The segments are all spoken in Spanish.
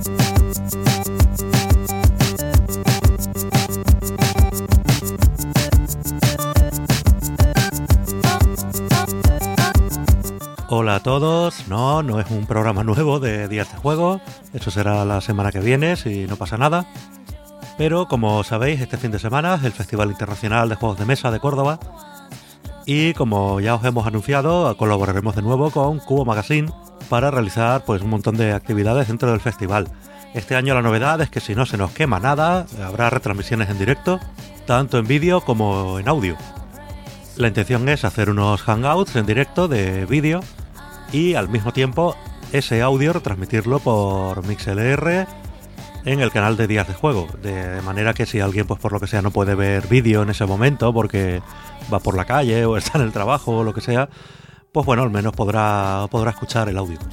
Hola a todos, no es un programa nuevo de Días de Juego, eso será la semana que viene si no pasa nada, pero como sabéis este fin de semana es el Festival Internacional de Juegos de Mesa de Córdoba y como ya os hemos anunciado colaboraremos de nuevo con Cubo Magazine para realizar pues un montón de actividades dentro del festival. Este año la novedad es que si no se nos quema nada, habrá retransmisiones en directo, tanto en vídeo como en audio. La intención es hacer unos hangouts en directo de vídeo y al mismo tiempo ese audio retransmitirlo por MixLR en el canal de Días de Juego, de manera que si alguien pues por lo que sea no puede ver vídeo en ese momento porque va por la calle o está en el trabajo o lo que sea, pues bueno, al menos podrá escuchar el audio.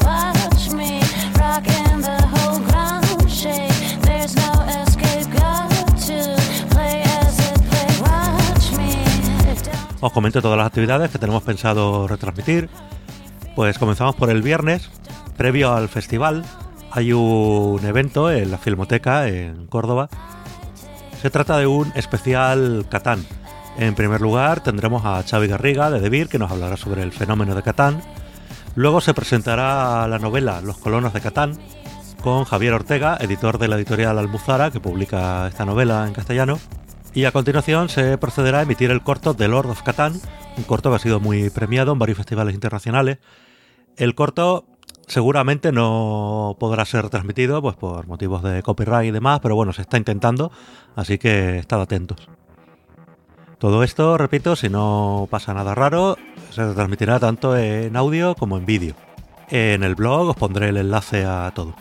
Os comento todas las actividades que tenemos pensado retransmitir. Pues comenzamos por el viernes. Previo al festival hay un evento en la Filmoteca en Córdoba. Se trata de un especial Catán. En primer lugar tendremos a Xavi Garriga de Devir, que nos hablará sobre el fenómeno de Catán. Luego se presentará la novela Los colonos de Catán con Javier Ortega, editor de la editorial Almuzara, que publica esta novela en castellano. Y a continuación se procederá a emitir el corto The Lord of Catan, un corto que ha sido muy premiado en varios festivales internacionales. El corto seguramente no podrá ser transmitido pues por motivos de copyright y demás, pero bueno, se está intentando, así que estad atentos. Todo esto, repito, si no pasa nada raro, se transmitirá tanto en audio como en vídeo. En el blog os pondré el enlace a todo.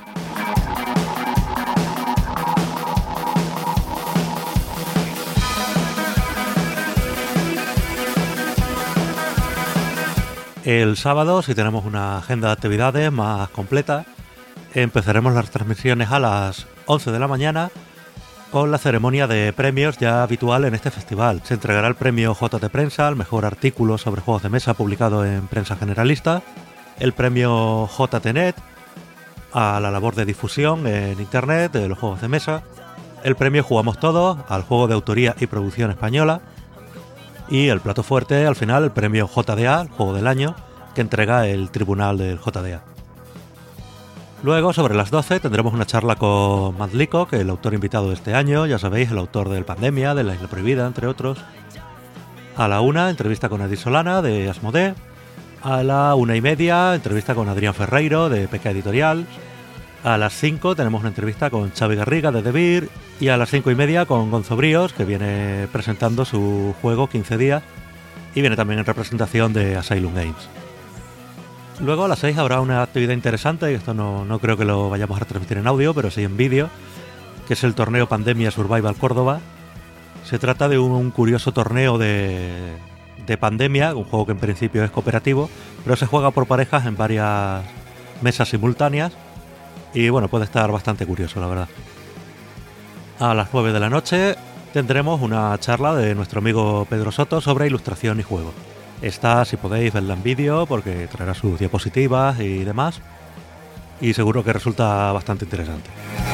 El sábado, si tenemos una agenda de actividades más completa, empezaremos las transmisiones a las 11 de la mañana con la ceremonia de premios ya habitual en este festival. Se entregará el premio JT Prensa al mejor artículo sobre juegos de mesa publicado en prensa generalista, el premio JTNet a la labor de difusión en internet de los juegos de mesa, el premio Jugamos Todos al juego de autoría y producción española, y el plato fuerte, al final, el premio JDA, el juego del año, que entrega el tribunal del JDA. Luego, sobre las 12, tendremos una charla con Matt Leacock, el autor invitado de este año, ya sabéis, el autor del Pandemia, de La Isla Prohibida, entre otros. A la 1, entrevista con Edith Solana, de Asmodee. A la 1:30, entrevista con Adrián Ferreiro, de PK Editorial. A las 5 tenemos una entrevista con Xavi Garriga, de Devir. Y a las 5:30 con Gonzo Bríos, que viene presentando su juego 15 días y viene también en representación de Asylum Games. Luego a las 6 habrá una actividad interesante, y esto no creo que lo vayamos a retransmitir en audio, pero sí en vídeo, que es el torneo Pandemia Survival Córdoba. Se trata de un curioso torneo de Pandemia, un juego que en principio es cooperativo, pero se juega por parejas en varias mesas simultáneas y bueno, puede estar bastante curioso, la verdad. A las 9 de la noche tendremos una charla de nuestro amigo Pedro Soto sobre ilustración y juego. Esta, si podéis, verla en vídeo porque traerá sus diapositivas y demás, y seguro que resulta bastante interesante.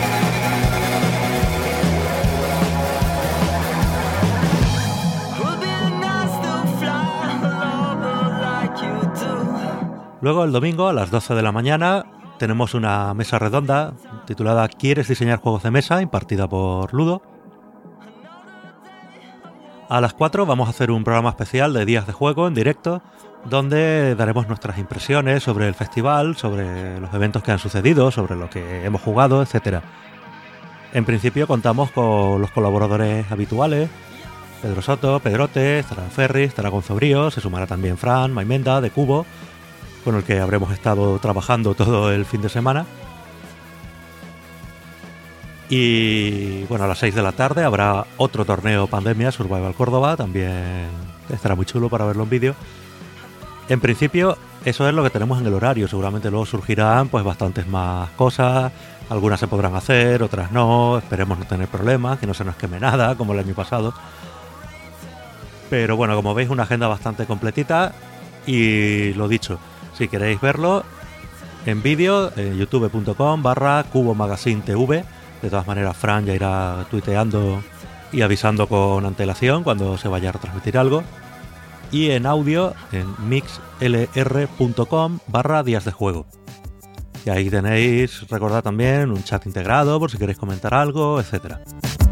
Luego el domingo a las 12 de la mañana tenemos una mesa redonda titulada ¿Quieres diseñar juegos de mesa?, impartida por Ludo. A las 4 vamos a hacer un programa especial de Días de Juego en directo, donde daremos nuestras impresiones sobre el festival, sobre los eventos que han sucedido, sobre lo que hemos jugado, etc. En principio contamos con los colaboradores habituales: Pedro Soto, Pedrote, estará Ferri, estará Gonzo Bríos, se sumará también Fran Maimenda de Cubo, con el que habremos estado trabajando todo el fin de semana. Y bueno, a las 6 de la tarde habrá otro torneo Pandemia Survival Córdoba, también estará muy chulo para verlo en vídeo. En principio eso es lo que tenemos en el horario, seguramente luego surgirán pues bastantes más cosas, algunas se podrán hacer, otras no, esperemos no tener problemas, que no se nos queme nada como el año pasado. Pero bueno, como veis, una agenda bastante completita y lo dicho, si queréis verlo, en vídeo en youtube.com/cubomagazinetv. De todas maneras, Fran ya irá tuiteando y avisando con antelación cuando se vaya a retransmitir algo. Y en audio en mixlr.com/días de juego. Y ahí tenéis, recordad también, un chat integrado por si queréis comentar algo, etcétera.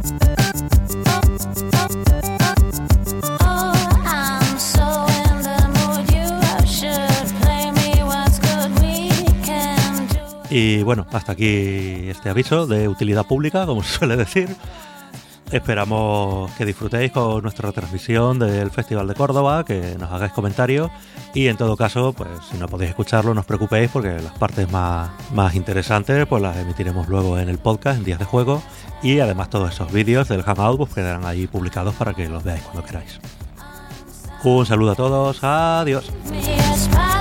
Y bueno, hasta aquí este aviso de utilidad pública, como se suele decir. Esperamos que disfrutéis con nuestra retransmisión del Festival de Córdoba, que nos hagáis comentarios y en todo caso, pues si no podéis escucharlo, no os preocupéis porque las partes más interesantes pues las emitiremos luego en el podcast en Días de Juego y además todos esos vídeos del Hangout pues quedarán ahí publicados para que los veáis cuando queráis. Un saludo a todos, adiós.